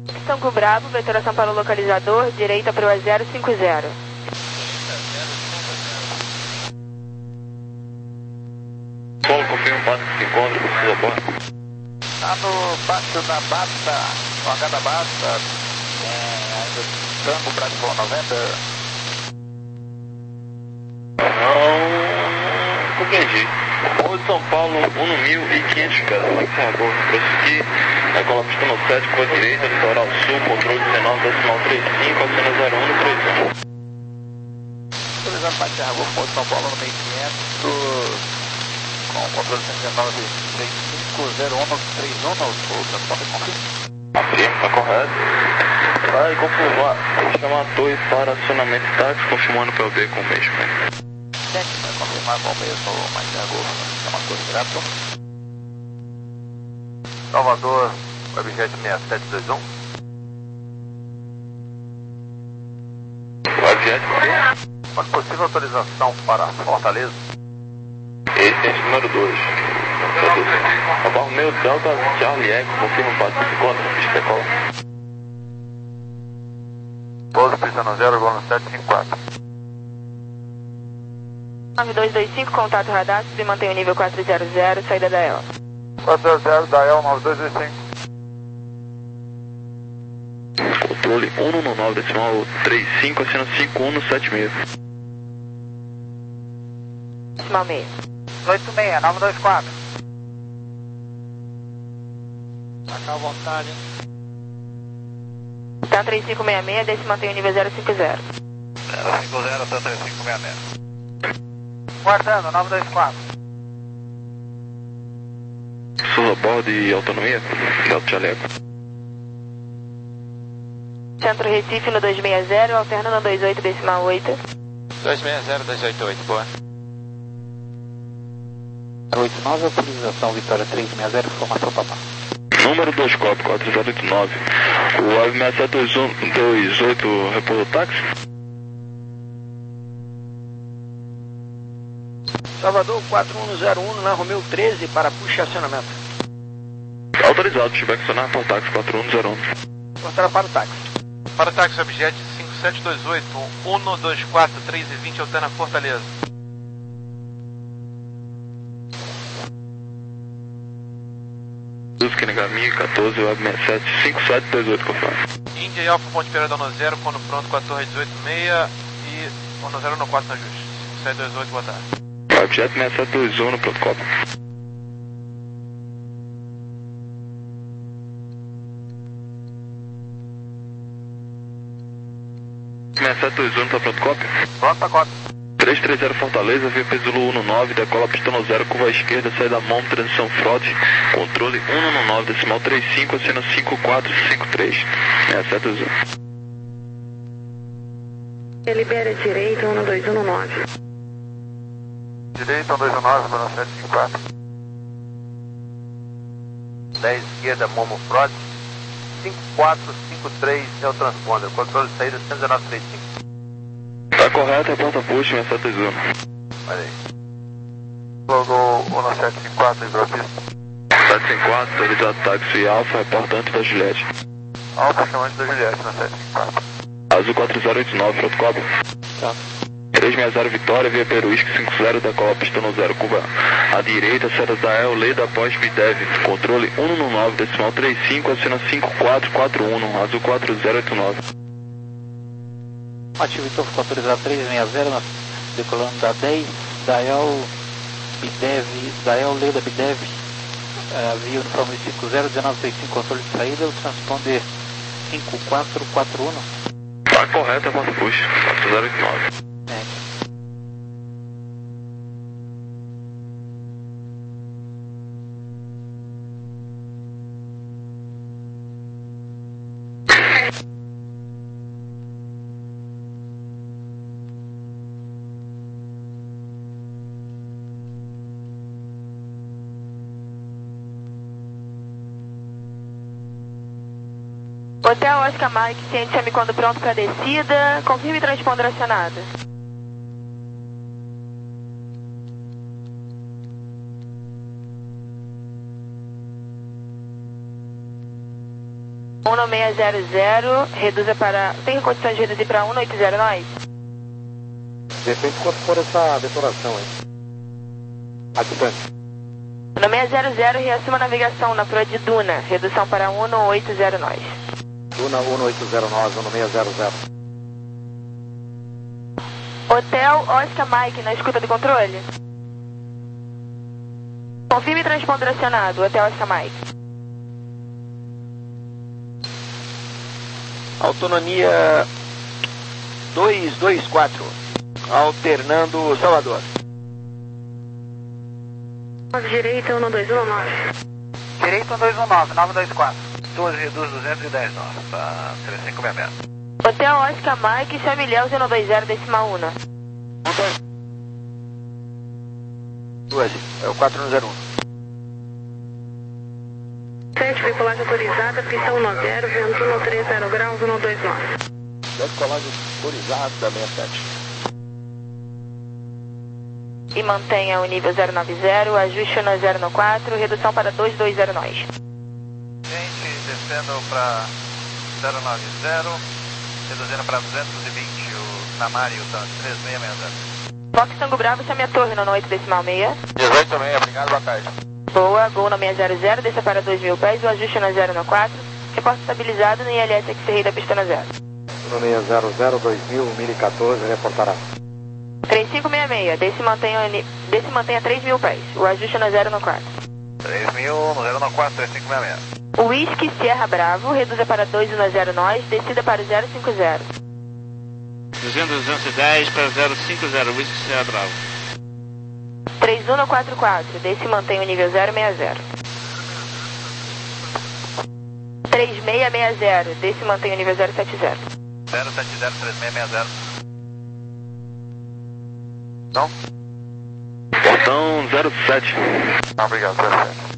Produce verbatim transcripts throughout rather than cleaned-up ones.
Tango Bravo, veteração para o localizador, direita para o E zero cinco zero. Polo, confirma o passo que se encontra, precisa bordo. Tá no pátio da Basta, no H da Basta, é, ainda Tango Bravo noventa. Não, compreendi. Morro de São Paulo, um no mil e quinhentos, cara, Max Aragor, prosseguir, a cola pista no sete, com a direita, litoral sul, controle dezenove, decimal trinta e cinco, acena zero um no trinta e um. Utilizando Max Aragor, Morro de São Paulo no meio quinhentos, com o controle cento e dezenove, trinta e cinco, zero um no trinta e um, no sul, transporte confirma. Sim, tá correto. Vai confirmar, chamar a torre para acionamento táxi, confirmando o P L B com o mesmo. Técnico, vai confirmar qual mesmo, Max Aragor, chama a torre direto. Salvador, Webjet seis sete dois um. Webjet, por quê? Uma possível autorização para Fortaleza. Esse é o número dois. Abarro meu Delta Charlie Echo, confirma o passo que se encontra, pista decola. Pouso, pista no zero, voo no sete cinco quatro. nove dois dois cinco, contato radar, se mantém o nível quatro zero zero, saída da E L. quatro zero zero, da E L nove dois dois cinco. Controle um no nove, decimal trinta e cinco, acena cinco um no sete seis. Decimal meio. oito seis, nove dois quatro. Marcar à vontade, hein? Tá três cinco seis seis, desse mantém o nível zero cinco zero. zero cinco zero, tá três cinco seis seis. Guardando, nove dois quatro. Sul a bordo e autonomia, Delta Charlie Echo. Centro Recife no dois seis zero, alterna no dois oito, decimal oito. dois seis zero, dois oito oito, boa. oito nove, autorização Vitória três seis zero, formação papá. Número dois, Copo quatro zero oito nove. O Web seis sete dois um dois oito, repouso táxi. Salvador quatro um zero um na Romeu treze para puxa acionamento. Autorizado, tiver que acionar por táxi quatro um zero um. Cortaram para o táxi. Para o táxi Objet cinco sete dois oito, um dois quatro, três e vinte, alterna Fortaleza. Usque Negami quatorze, Web seis sete cinco sete dois oito, confirma. Índia e Alfa Ponte Pereira no zero, quando pronto com a torre dezoito seis e no zero no quatro na Justa. cinco sete dois oito, boa tarde. Webjet seis sete dois um no protocolo. seis sete dois um, tá pronto, cópia? Pronto, pacote. três três zero Fortaleza, via Pesulo um no nove, decola pista no zero, curva à esquerda, saída mão, transição fraude, controle um no nove, decimal trinta e cinco, acena cinco quatro cinco três, seis sete dois um. Libera direita, um dois um nove. Direita, um dois um nove, para sete cinco quatro. dez esquerda, Momo Fraude. cinco quatro cinco três é o transponder. Controle de saída cento e dezenove trinta e cinco. Tá correto, é porta push, seis sete dois um. Olha aí. Logou um no sete cinco quatro, livrou a pista. sete cinco quatro, autorizado táxi Alfa, reportante da Juliette. Alfa chamante da Juliette no sete cinco quatro. Azul quatro zero oito nove, protocolo. Tá. três seis zero Vitória, via Peruísque cinco zero, decola pista no zero, curva à direita, saída da El, Leda após Bidev, controle um no nove, decimal trinta e cinco, acena cinco quatro quatro um, Azul quatro zero oito nove. Ativo então, ficou autorizado três seis zero, decolando da dez, da El, Bidev, da El, Leda Bidev, uh, via uniforme cinco zero, dezenove trinta e cinco, controle de saída, o transponder cinco quatro quatro um. Tá correto, é porta push, quatro zero oito nove. É. Hotel Oscar Mike, ciente chame quando pronto para descida. Confirme transponder acionado. um nove seis zero zero, reduza para... Tem condições de reduzir para um oito zero nós? Depende de quanto for essa detonação, hein? A distância. um nove seis zero zero, reassuma a navegação na proa de Duna, redução para um oito zero nós. Duna um oito zero nós, um nove seis zero zero. Hotel Oscar Mike, na escuta do controle. Confirme transponder acionado, Hotel Oscar Mike. Autonomia dois dois quatro, alternando Salvador. Direita, um dois um nove. Direito um dois um nove, nove dois quatro. doze reduz duzentos e dez nove, para três cinco seis seis. Hotel Oscar Mike, chame Léo zero dois zero, decimal um. doze, é o quatro um zero um. sete, decolagem autorizada, pista um nove zero, vento um três zero graus, um dois nove. Decolagem autorizada, sessenta e sete. E mantenha o nível zero nove zero, ajuste no zero quatro, redução para dois dois zero nós. Gente, descendo para zero nove zero, reduzindo para duzentos e vinte, o Namari e o Tanque, três seis seis zero. Fox Tango Bravo, chame a torre no oito decimal seis. dezoito também, obrigado, boa tarde. Boa, Gol no seis zero zero, desça para dois mil pés, o ajuste no zero quatro, reporte estabilizado no I L S X-Ray da pista no zero. um nove seis zero zero, dois mil, mil e quatorze, reportará. três cinco seis seis, desce e mantenha, desce e mantenha três mil pés, o ajuste no zero quatro. três mil, no zero quatro, três cinco seis seis. Whisky Sierra Bravo, reduza para dois um zero nós, descida para zero cinco zero. duzentos, duzentos e dez para zero cinco zero, Whisky Sierra Bravo. três um quatro quatro, desce e mantém o nível zero seis zero. três seis seis zero, desce e mantém o nível zero sete zero. zero sete zero, três seis seis zero. Não? Portão zero sete. Não, obrigado, zero sete.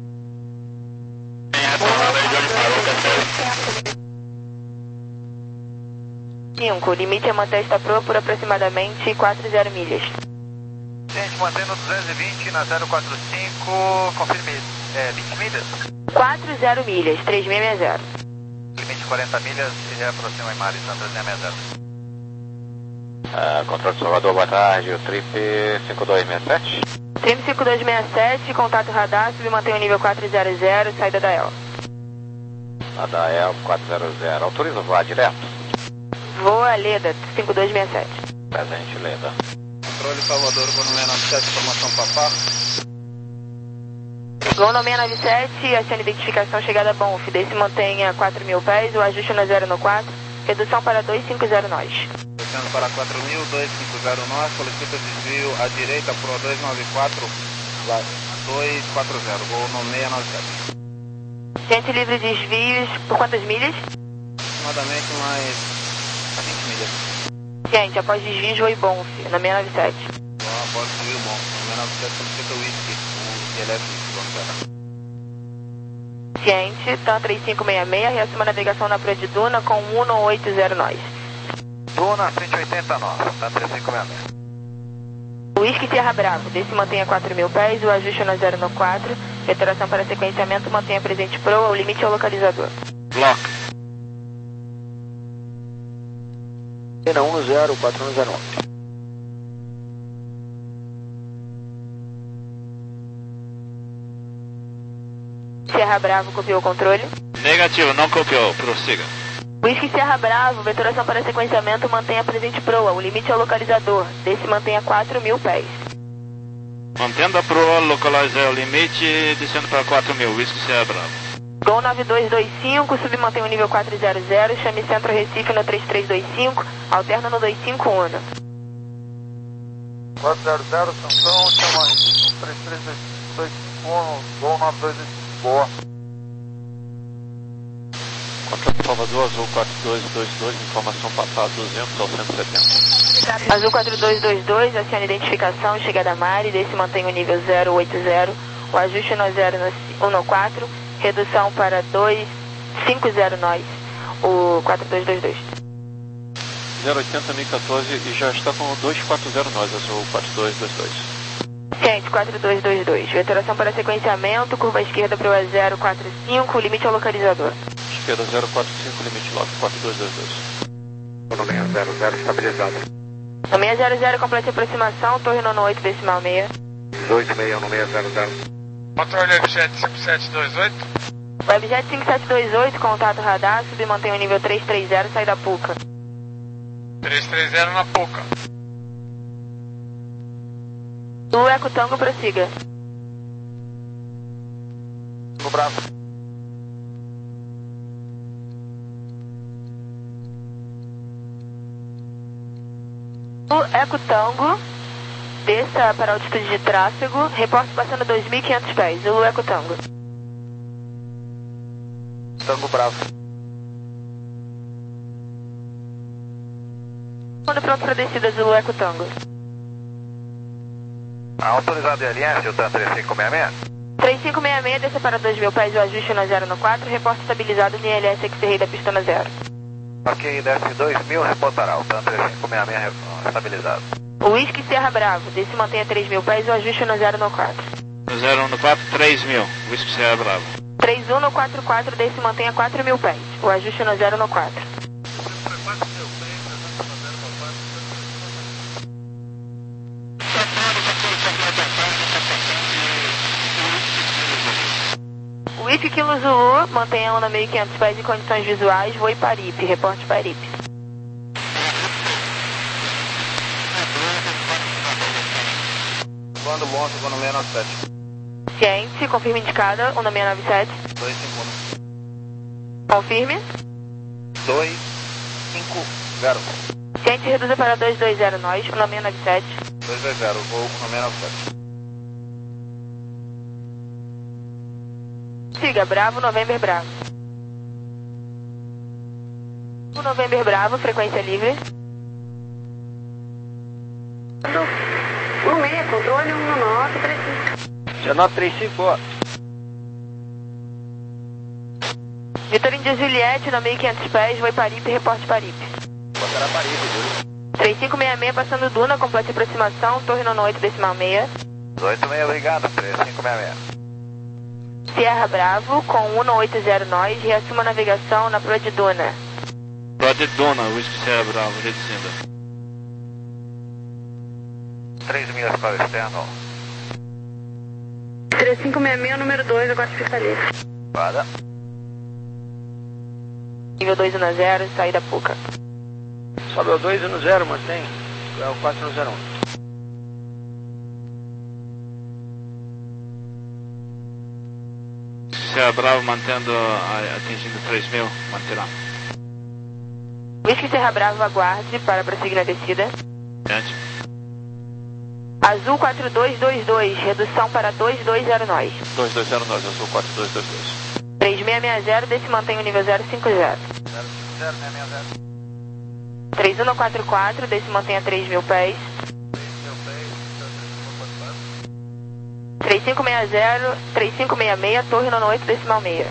cinco, limite é manter esta proa por aproximadamente quatro zero milhas. Gente, mantendo duzentos e vinte na zero quatro cinco, confirme, é, vinte milhas. quatro zero milhas, três seis seis zero. Limite quarenta milhas e reaproxima em Mari, três seis seis zero. Uh, controle de Salvador, boa tarde, o Trip cinco dois seis sete. Trip cinco dois seis sete, contato radar, submantém o nível quatro zero zero, saída da E L. A da E L quatro zero zero, autoriza voar direto. Voa Leda, cinco dois seis sete. Presente, Leda. Controle Salvador, voo no seis nove sete, informação papá. Gol no seis nove sete, acione identificação, chegada Bonf, desce e mantenha quatro mil pés, o ajuste no zero quatro, redução para dois cinco zero nós. Descendo para quatro mil, dois cinco zero nós, solicita desvio à direita, Pro dois nove quatro, dois quatro zero, voo no seis nove sete. Gente livre de desvios, por quantas milhas? Aproximadamente mais vinte milhas. Gente, após desvios, voe Bonf, na seis nove sete. Bom, após desvio bom, no seis nove sete solicita o whisky, o D L F whisky, vamos ver. Ciente, TAM três cinco seis seis, reassuma a navegação na proa de Duna com um oito zero nós. Duna cento e oitenta nove, tá três cinco seis seis. Whisky Sierra Bravo, desce e mantenha quatro mil pés, o ajuste no zero quatro, reiteração para sequenciamento, mantenha presente proa, o limite é o localizador. Block. Pena um zero quatro um zero nove. Sierra Bravo, copiou o controle. Negativo, não copiou, prossiga. Whisky Sierra Bravo, vetoração para sequenciamento, mantenha presente proa, o limite é o localizador, desce e mantenha quatro mil pés. Mantendo a proa, localizar o limite, descendo para quatro mil, Whisky Sierra Bravo. Gol nove dois dois cinco, submantém o nível quatro zero zero, chame Centro Recife no três três dois cinco, alterna no dois cinco um. quatro zero zero, Santão, chama Recife no três três dois cinco, Gol nove dois dois cinco, boa. Controle Salvador, Azul quatro dois dois dois, informação passada duzentos ao cento e setenta. Azul quatro dois dois dois, acione identificação, chegada a Mari, desce e mantém o nível zero oito zero, o ajuste no zero um quatro, redução para dois cinco zero nós, o quatro dois dois dois. zero oitenta mil e quatorze e já está com dois quatro zero nós, Azul quatro dois dois dois. Ciente, quatro dois dois dois, vetoração para sequenciamento, curva esquerda para o zero quatro cinco, limite ao localizador. esquerda zero quatro cinco, limite log quatro dois dois dois. No seis zero zero, estabilizado. No seis zero zero, complete aproximação, torre nono oito, decimal seis. dois seis no seis zero zero. Controle Webjet cinco sete dois oito. Webjet cinco sete dois oito, contato radar, sub mantém o nível três três zero, sai da Puca. três três zero na Puca. Zulu Eco Tango, prossiga. No Bravo. Zulu Eco Tango, desça para a altitude de tráfego, reporte passando dois mil e quinhentos pés. Zulu Eco Tango. Tango Bravo. Quando pronto para descida, Zulu Eco Tango. Autorizado I L S, o TAN três cinco seis seis. três cinco seis seis, desça para dois mil pés, o ajuste no zero no quatro, reporte estabilizado no I L S X-Ray da pista no zero. Ok, desce dois mil, reportará, o TAN três cinco seis seis estabilizado. O Whisky Serra Bravo, desce e mantenha três mil pés, o ajuste no zero no quatro. No zero no quatro, três mil. Whisky Serra Bravo. três um no quatro quatro, desce e mantenha quatro mil pés, o ajuste no zero no quatro. Whisky Kilo Zulu, mantenha onda mil e quinhentos pés em condições visuais, voe Paripe, reporte Paripe. Quando bom, chegou no seis nove sete. Ciente, confirme indicada, onda seis nove sete. dois cinco um. Confirme. dois cinco zero. Ciente, reduza para dois dois zero nós, onda seis nove sete. dois dois zero, voo no seis nove sete. Siga, Bravo, November Bravo. O November Bravo, frequência livre. um seis, controle um nove três cinco. um nove três cinco, ó. Vitor Índia Juliette, na mil e quinhentos pés, voe Paripe, reporte Paripe. Botará Paripe, viu? três cinco seis seis, passando Duna, complete aproximação, torre nono oito, decimal seis. oito seis, obrigado, três cinco seis seis. Sierra Bravo, com um oito zero nós, reassuma a navegação na proa de Duna. Proa de Duna, Whisky Serra Bravo, reduzindo. três milhas para o externo. três cinco seis seis, número dois, agora fica livre. Para. Nível dois um zero, saída Puca. Sobe o dois no zero, mantém. É o quatro no zero um. Serra Bravo mantendo, a- atingindo três mil, manterá. Whisky Serra Bravo, aguarde para prosseguir na descida. Gente. Azul quatro dois dois dois, redução para dois dois zero nós. dois dois zero nós, eu sou quatro dois dois dois. três seis seis zero, desse mantém o nível zero cinco zero. zero cinco zero, seis seis zero. três um quatro quatro, desse mantém a três mil pés. três cinco seis zero, três cinco seis seis, torre nono oito, decimal seis.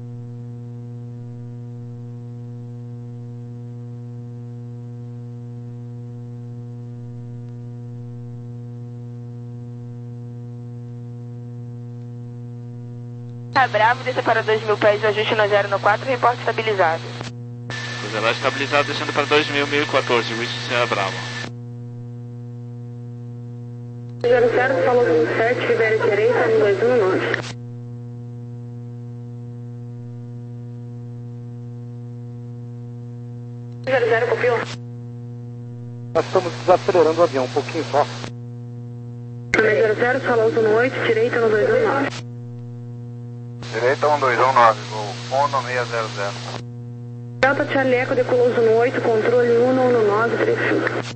Tá bravo, desça para dois mil pés, o ajuste no zero no quatro, reporte estabilizado. Coisa lá estabilizado, descendo para dois mil, mil e quatorze, Whisky Serra Bravo. zero zero, falou vinte e sete, libere direita, um dois um nove. zero zero, copiou. Nós estamos desacelerando o avião um pouquinho só. zero zero, falou um oito, direita, um dois um nove. Direita um dois um nove, voo um seis zero zero. Delta Charlie Eco, decolou um oito, controle um um nove três cinco.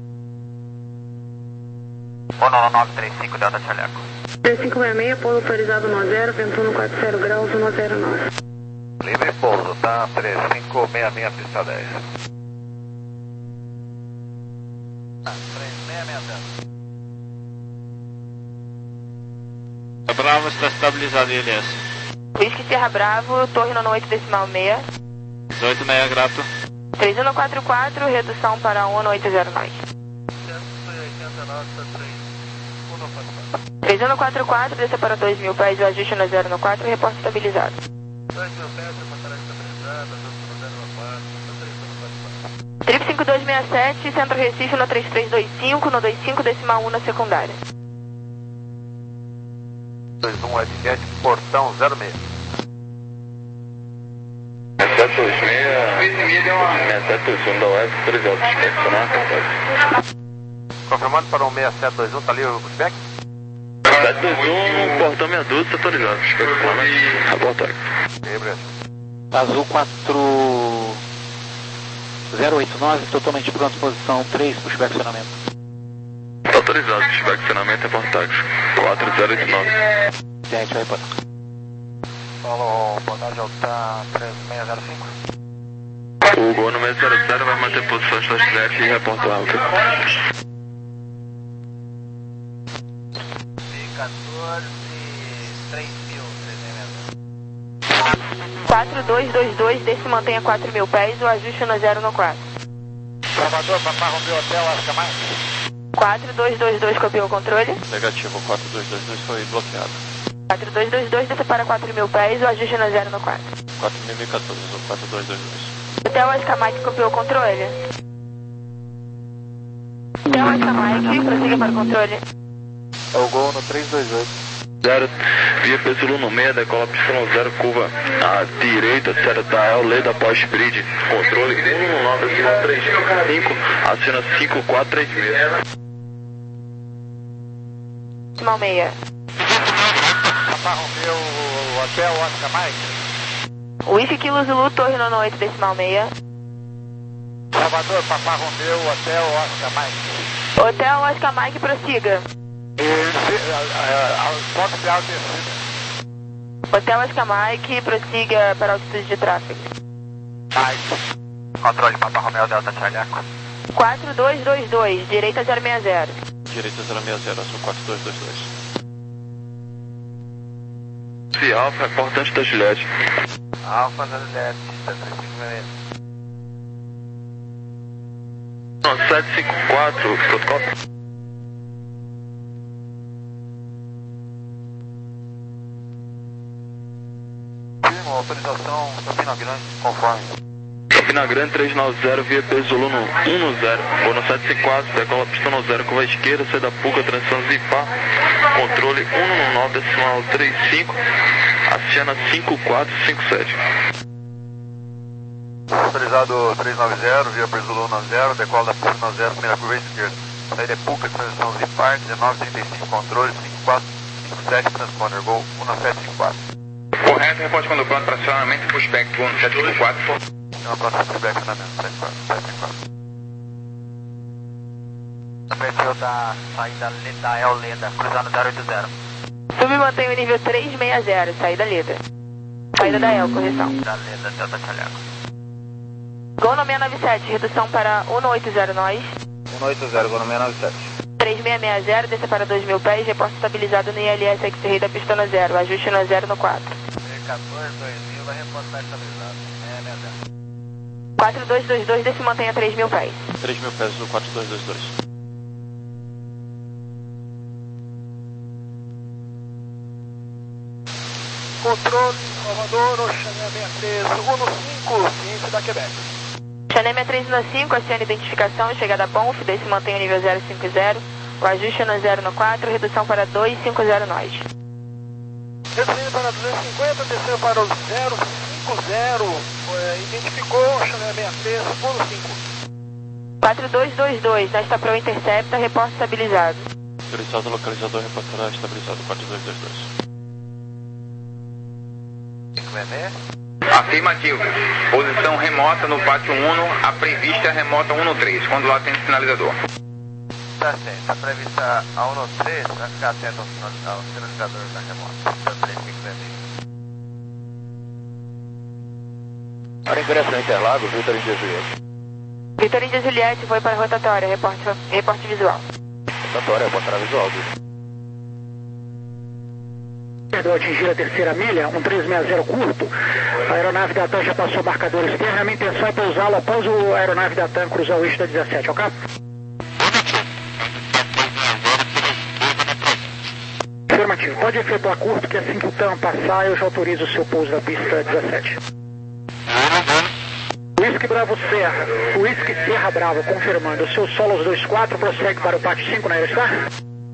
um nove nove três cinco, Delta Chaleco. três cinco seis seis, pouso autorizado no zero, vento um quatro zero graus, um zero nove. Livre pouso, tá? três cinco seis seis, pista dez. Ah, três seis seis zero. A Bravo está estabilizado em I L S. Whisky Serra Bravo, torre nono oito, decimal seis. dezoito meia grato. três um quatro quatro, redução para um oito zero nós. três um quatro quatro, desça para dois mil pés, o ajuste no zero no quatro, reporte estabilizado. dois mil pés, reportará estabilizado. Trip cinco dois seis sete, Centro Recife no três três dois cinco, no dois cinco decimal um na secundária. dois um Web sete, portão zero seis. sete dois seis, sete dois um da U F, autorizado, inspecionar. Confirmando para o seis sete dois um, tá ali o spec? sete dois um, portão sessenta e dois, autorizado, inspecionar, laboratório. Azul quatro zero oito nove, totalmente pronto, posição três, pushback acionamento. Autorizado, pushback acionamento é portátil, quatro zero oito nove. Gente, vai reportar. Falou, boa tarde, Alta três seis zero cinco. O Gol no seis zero zero vai manter posição de F e reportar alta. quatorze, três mil, quatro dois dois dois, desse mantenha quatro mil pés, o ajuste no zero no quatro. Salvador, Papá Romeu Hotel, Oscar mais. quatro dois dois dois, copiou o controle. Negativo, quatro dois dois dois foi bloqueado. quatro dois dois dois, desce para quatro mil pés, o ajuste no zero no quatro. quatro mil e quatorze, quatro dois dois dois. Hotel Oscar Mike, copiou o controle. Hotel Oscar Mike, prossiga para o controle. É o Gol no três dois oito. zero, via P Zulu no meio, decola pistão zero, curva à direita, certa El, lei da pós-bridge, controle um um nove, acima três cinco, acena cinco quatro três seis. Decimal meia. Papá Romeu Hotel, Oscar mais. Whisky Kilo Zulu, Torre nono oito, decimal meia. Salvador, Papá Romeu Hotel, Oscar mais. Hotel Oscar Mike, prossiga. Ponto de alta descida. Hotel Oscar Mike, prossiga para a altitude de tráfego. Nice. Controle, Papá Romeu Delta Charleco. quatro dois dois dois, direita zero seis zero. Direita zero seis zero, azul quatro dois dois dois. Se Alfa, reportante da Juliette. Alfa da Juliette, três cinco seis. Não, sete cinco quatro, protocolo. Autorização Campina Grande, conforme. Campina Grande três nove zero, via P Zulu no um no zero. Bono sete cinco quatro, decola pistão no zero, curva esquerda, sai da Puca, transição Zipar. Controle um um nove, decimal três cinco, acena cinco quatro cinco sete. Autorizado três nove zero, via P Zulu no zero, decola da Puca no zero, primeira curva esquerda. Saída Puca, transição Zipar, dezenove trinta e cinco, controle cinco quatro cinco sete, transponder, Gol um sete cinco quatro. Correto, reporte quando pronto para acionamento para o espectro um sete cinco quatro. Uma próxima pushback acionamento, sete quatro cinco quatro. Perfil da saída da El Leda, cruzando zero oito zero. Sub mantém o nível três seis zero, saída Leda. Saída da El, correção. Da Leda, Delta Charleco. Gol no seis nove sete, redução para um oito zero nós. um oito zero, Gol no seis nove sete. três seis seis zero, desça para dois mil pés, reporte estabilizado no I L S X-Ray da pista no zero, ajuste no zero no quatro. quatorze dois mil, vai reportar estabilizado. É, né, zero. quatro dois dois dois, desce mantém a três mil pés. três mil pés, azul quatro dois dois dois. Controle, Salvador, Oxané seis três um cinco, ciência da Quebec. Xanem três um cinco, aciona identificação, chegada a Ponf, desce mantém o nível zero cinco zero, o ajuste no zero no quatro, redução para dois cinco zero nós. Descendo para duzentos e cinquenta, desceu para o zero cinco zero, é, identificou Xané seis três um cinco. quatro dois dois dois, nesta Pro intercepta, reporte estabilizado. Autorizado, localizador, reportará estabilizado quatro dois dois dois. Afirmativo. Posição remota no pátio um, a prevista remota um três, quando lá tem sinalizador. Tá certo, a prevista a um três, vai ficar atento ao, sinal, ao sinalizador da remota. Tá três cinco seis. Para ingresso no Interlagos, Vitor Índia Juliette. Vitor Índia Juliette foi para a rotatória, reporte, reporte visual. Rotatória, rotatória visual, Vitor. Perdeu atingir a terceira milha, um três seis zero curto. A aeronave da TAM já passou o marcador externo. A minha intenção é pousá-lo após a aeronave da TAM cruzar o eixo da dezessete, ok? Afirmativo. Pode efetuar curto, que assim que o TAM passar, eu já autorizo o seu pouso da pista dezessete. Whisky Bravo Serra, Whisky Serra Bravo, confirmando. O seu Solos dois quatro prossegue para o pátio cinco na Aerostar?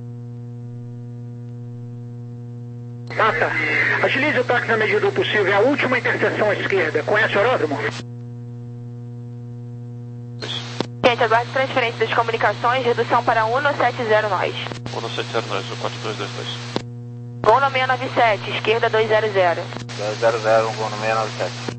Tata, agilize o táxi na medida do possível. É a última interseção à esquerda. Conhece o aeródromo? Gente, aguarde transferência das comunicações, redução para um um sete zero nós. um um sete zero nós, quatro dois dois dois. Gol no seis nove sete, esquerda dois zero zero. dois zero zero, gol no seis nove sete.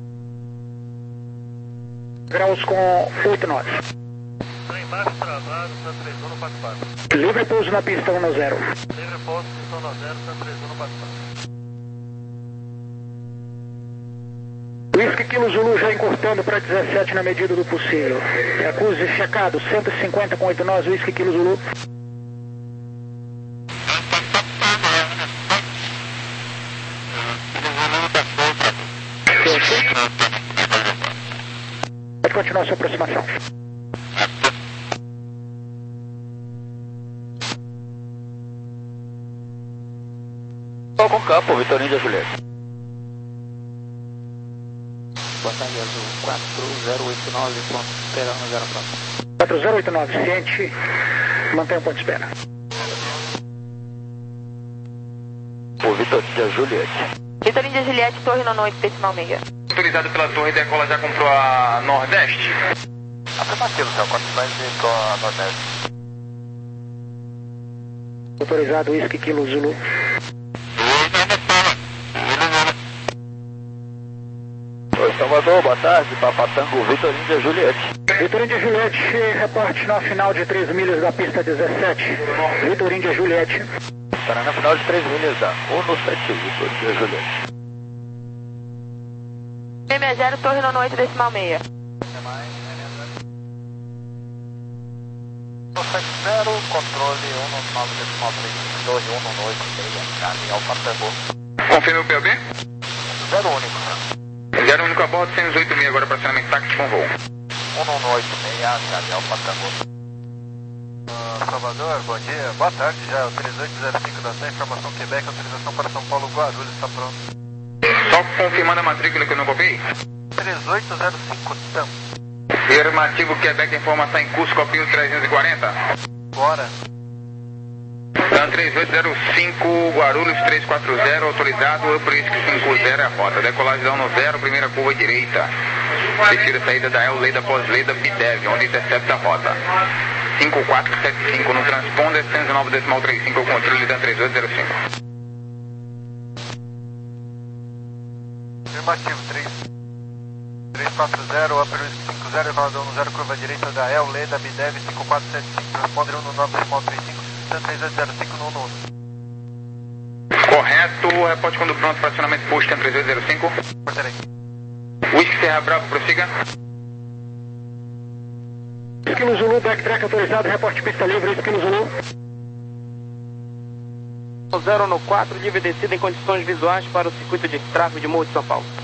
Graus com oito nós. Estou embaixo, travado, Santa três um no quatro quatro. Livre pouso na pista um zero. Livre pouso, pistão no zero, Santa três um no quatro quatro. Whisky Kilo Zulu já encurtando para dezessete na medida do possível. Acuse checado, cento e cinquenta com oito nós, Whisky Kilo Zulu. Pode continuar a sua aproximação. Com campo, Vitorino de Juliette. Boa tarde, Azul quatro zero oito nove, ponto de espera um zero próximo. quatro zero oito nove, ciente, mantenha o ponto de espera. O Vitorino de Juliette. Vitorino de Juliette, Torre Nono oito, decimal meia. Autorizado pela Torre, Decola já comprou a Nordeste? Afirmativo, céu, quanto mais de a Nordeste? Autorizado, Whisky Kilo Zulu. Oi, Salvador, boa tarde, Papatango, Vitorino de Juliette. Vitorino de Juliette, reporte na final de três milhas da pista dezessete. Vitorino de Juliette. Estará na final de três milhas da um no sete, Vitorino de Juliette. seis seis zero, Torre Nono oito, decimal meia. sete zero, controle um nove decimal três, Torre um nove oito, meia, Alfa Tango. Confirme o P O B? Zero único. Zero único a bordo, cento e oito mil agora para acionamento táxi com voo. um nove oito, meia, Alfa Tango. Salvador, bom dia. Boa tarde já, o três oito zero cinco da T E, informação Quebec, autorização para São Paulo, Guarulhos, está pronto. Só confirmando a matrícula que eu não copiei? três oito zero cinco, tam. Afirmativo, Quebec, informação em curso, copinho trezentos e quarenta. Bora. Dan três oito zero cinco, Guarulhos três quatro zero, autorizado, por isso que cinco zero é a rota. Decolagem da um zero, primeira curva direita. Descida saída da El, Leda, pós-Leda, Bidev, onde intercepta a rota. cinco quatro sete cinco no transponder, cento e nove decimal trinta e cinco, o controle da três oito zero cinco. Afirmativo, três quatro zero, Upper Whisky cinco zero, elevador um zero, curva direita da El, Leda, Bidev, cinco quatro sete cinco, transponder um nove decimal trinta e cinco, três oito zero cinco no um um. Correto, reporte quando pronto para acionamento push, três oito zero cinco. Portarei. Whisky Serra Bravo, prossiga. Esquilo Zulu, backtrack autorizado, reporte pista livre, Esquilo Zulu. zero no quatro, livre descida em condições visuais para o circuito de tráfego de Morro de São Paulo.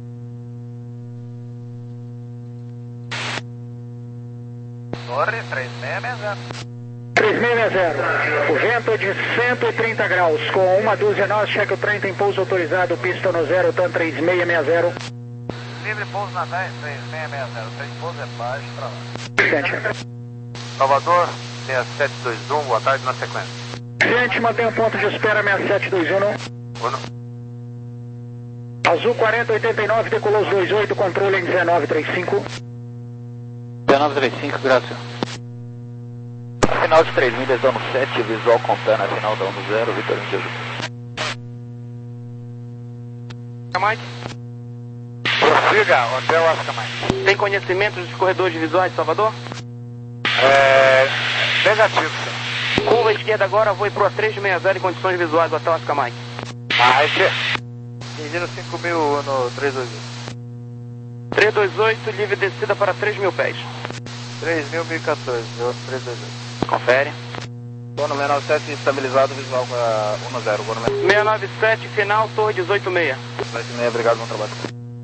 Torre três seis seis zero. três seis seis zero. O vento é de cento e trinta graus, com uma dúzia nós, cheque o trem, tem pouso autorizado, pista no zero, TAM três seis seis zero. Livre pouso na dez, três seis seis zero, três pouso é baixo para lá. Gente. Salvador, seis sete dois um, boa tarde, na sequência. Gente, mantém o ponto de espera, seis sete dois um. Uno. Azul quarenta oitenta e nove, decolou os dois oito, controle em dezenove trinta e cinco. dezenove trinta e cinco, graças. Final de três milhas, dano sete, visual contando, final da um zero, Vitorino de Juliette. Mike? Prossiga, Hotel Oscar Mike. Tem conhecimento dos corredores visuais de Salvador? É... negativo, senhor. Curva esquerda agora, vou para o três seis zero em condições visuais do Hotel Oscar Mike. Mike. Dirigindo cinco mil no três dois oito. três dois oito, livre descida para três mil pés. três mil, mil e quatorze, três dois oito. Confere. Bono seis nove sete, estabilizado, visual com um zero. seis nove sete, final, torre dezoito seis. dezoito seis, obrigado, bom trabalho.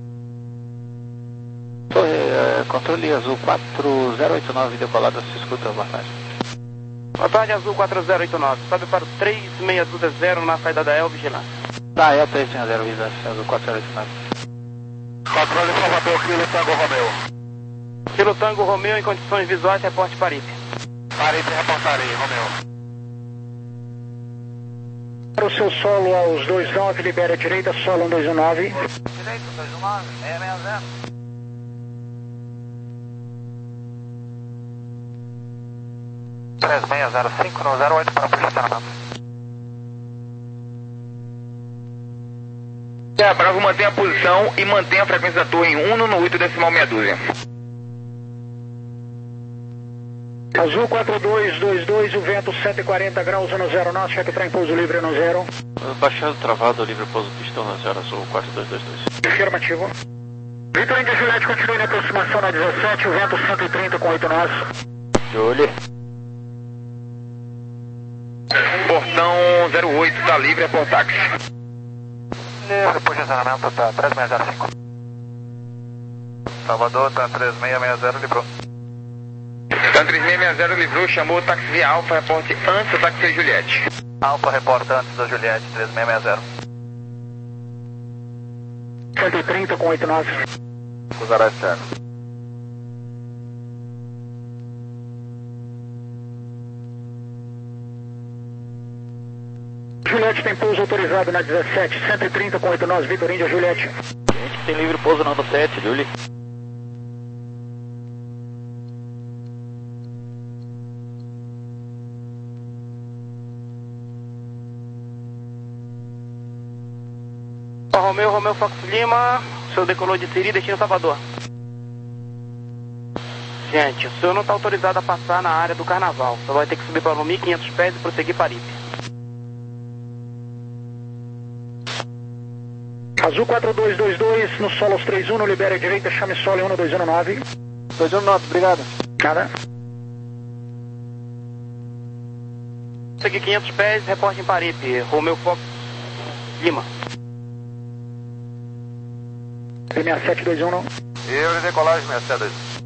Torre, é, controle azul quatro zero oito nove, decolada, se escuta a vantagem. Boa tarde, azul quatro zero oito nove. Sobe para o três seis zero na saída da El, vigilância. Tá, é o três seis zero, vigilância, azul quatro zero oito nove. quatro Controle Salvador, Kilo Tango Romeo. Kilo Tango Romeo em condições visuais, reporte Paripe. Paripe, reportarei, Romeo. Para o seu solo aos dois nove, libera a direita, solo um dois um nove. Direito, dois um nove, seis seis zero. três seis zero cinco no zero oito para posicionamento. Terra Bravo, mantenha a posição e mantenha a frequência da torre em um no oito decimal meia dúzia. Azul quatro dois dois dois, o vento cento e quarenta graus no zero norte, cheque para impouso livre no zero. Baixado, travado, livre pouso pistão no zero, azul quatro dois dois dois. Afirmativo. Vitor Índia Juliette, continue na aproximação na dezessete, o vento cento e trinta com oito nós. Julie. Portão zero oito, tá livre, é por táxi. Livre, posicionamento, tá três seis zero cinco. Salvador, tá três seis seis zero, livrou. Tá três seis seis zero, livrou, chamou o táxi via Alfa, reporte antes do táxi Juliette. Alfa, reporta antes da Juliette, três seis seis zero. cento e trinta com oito nós. Usará externo. Juliette tem pouso autorizado na dezessete, cento e trinta com oito nós, Vitor Índia Juliette. Gente, tem livre pouso na sete, Julie. Romeu, Romeu Fox Lima, o senhor decolou de Siri, destino Salvador. Gente, o senhor não está autorizado a passar na área do carnaval. O senhor vai ter que subir para mil e quinhentos pés e prosseguir Paripe. Azul quatro dois dois dois, no solo aos três um, no libera a direita, chame solo em um dois um nove. dois um nove, obrigado. Nada. Prosseguir quinhentos pés, reporte em Paripe. Romeu Fox Lima. sessenta e sete dois um, não. Eu de decolagem sessenta e sete dois um.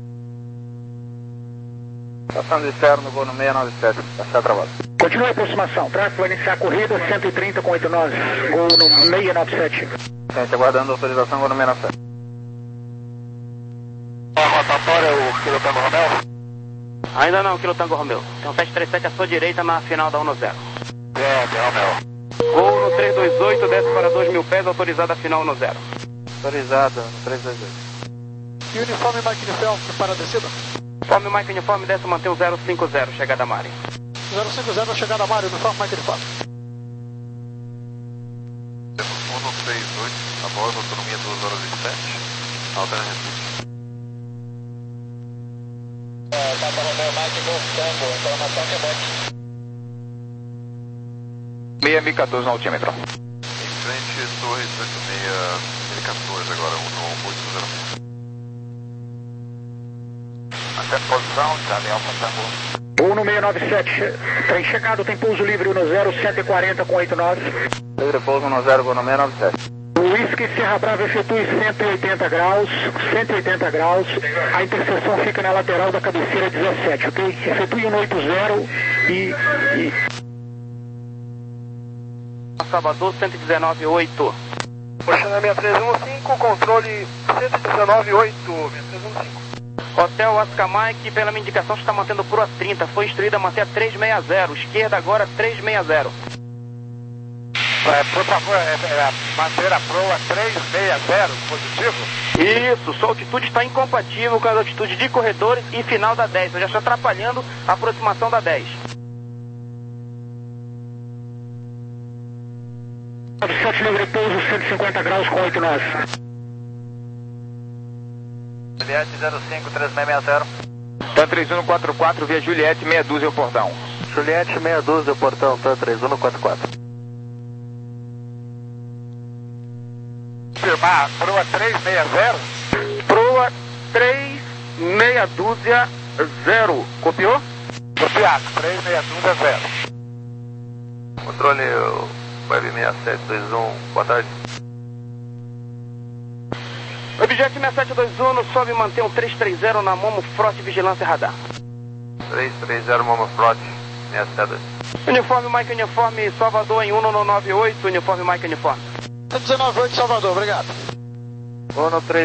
Passando externo, vou no seis nove sete, está travado. Continua a aproximação, tráfego vai iniciar a corrida, cento e trinta com oito nós, gol no seis nove sete. Gente, aguardando a autorização, vou no seis nove sete. A rotatória, o Kilo Tango Romeo? Ainda não, Kilo Tango Romeu. Tem um sete três sete à sua direita na final da um zero. É, Romeo. Gol no três dois oito, desce para dois mil pés, autorizada a final no zero. Autorizada no três dois dois. E uniforme Mike Uniforme para a descida? Uniforme Mike Uniforme, desce, mantém o zero cinco zero, chegada Mari. zero cinco zero, chegada a Mário, uniforme Mike Uniforme. Temos um no três oito, a bordo, autonomia duas horas e sete. Altera repite. Papa Romeo Mike Golf Tango, informação rebote. seis mil e quatorze no altímetro. Em frente, torre oito seis mil e quatorze agora, um no oito zero. Até posição, Charlie Alfa Tango. Gol no seis nove sete, trem chegado, tem pouso livre no zero, cento e quarenta com oito nós. Livre pouso no zero, vou no seis nove sete. O Whisky Serra Brava efetue cento e oitenta graus, cento e oitenta graus, a interseção fica na lateral da cabeceira dezessete, ok? Efetue um oito zero e... e... Salvador, cento e dezenove oito. Posicionamento três um cinco, controle cento e dezenove oito, três um cinco. Hotel Oscar Mike, pela minha indicação, está mantendo proa trinta, foi instruída a manter a três seis zero, esquerda agora três seis zero. É, por favor, é, é, manter a proa três seis zero, positivo? Isso, sua altitude está incompatível com a altitude de corredores e final da dez, já está atrapalhando a aproximação da dez. sete livre pouso, cento e cinquenta graus com oito nós. Juliette zero cinco três seis seis zero. Tá três um quatro quatro, via Juliette, meia dúzia o portão. Juliette meia dúzia o portão, tá três um quatro quatro. Firmar, proa três seis zero? Proa três meia dúzia zero, copiou? Copiado, três seis dúzia zero. Controle Web seis sete dois um, boa tarde. Objeto seis sete dois um, sobe e mantém um três três zero na Momo Frota Vigilância Radar. três três zero Momo Frota, seis sete dois. Uniforme Mike Uniforme Salvador em um no nove oito, Uniforme Mike Uniforme. cento e dezenove oito, Salvador, obrigado. um no três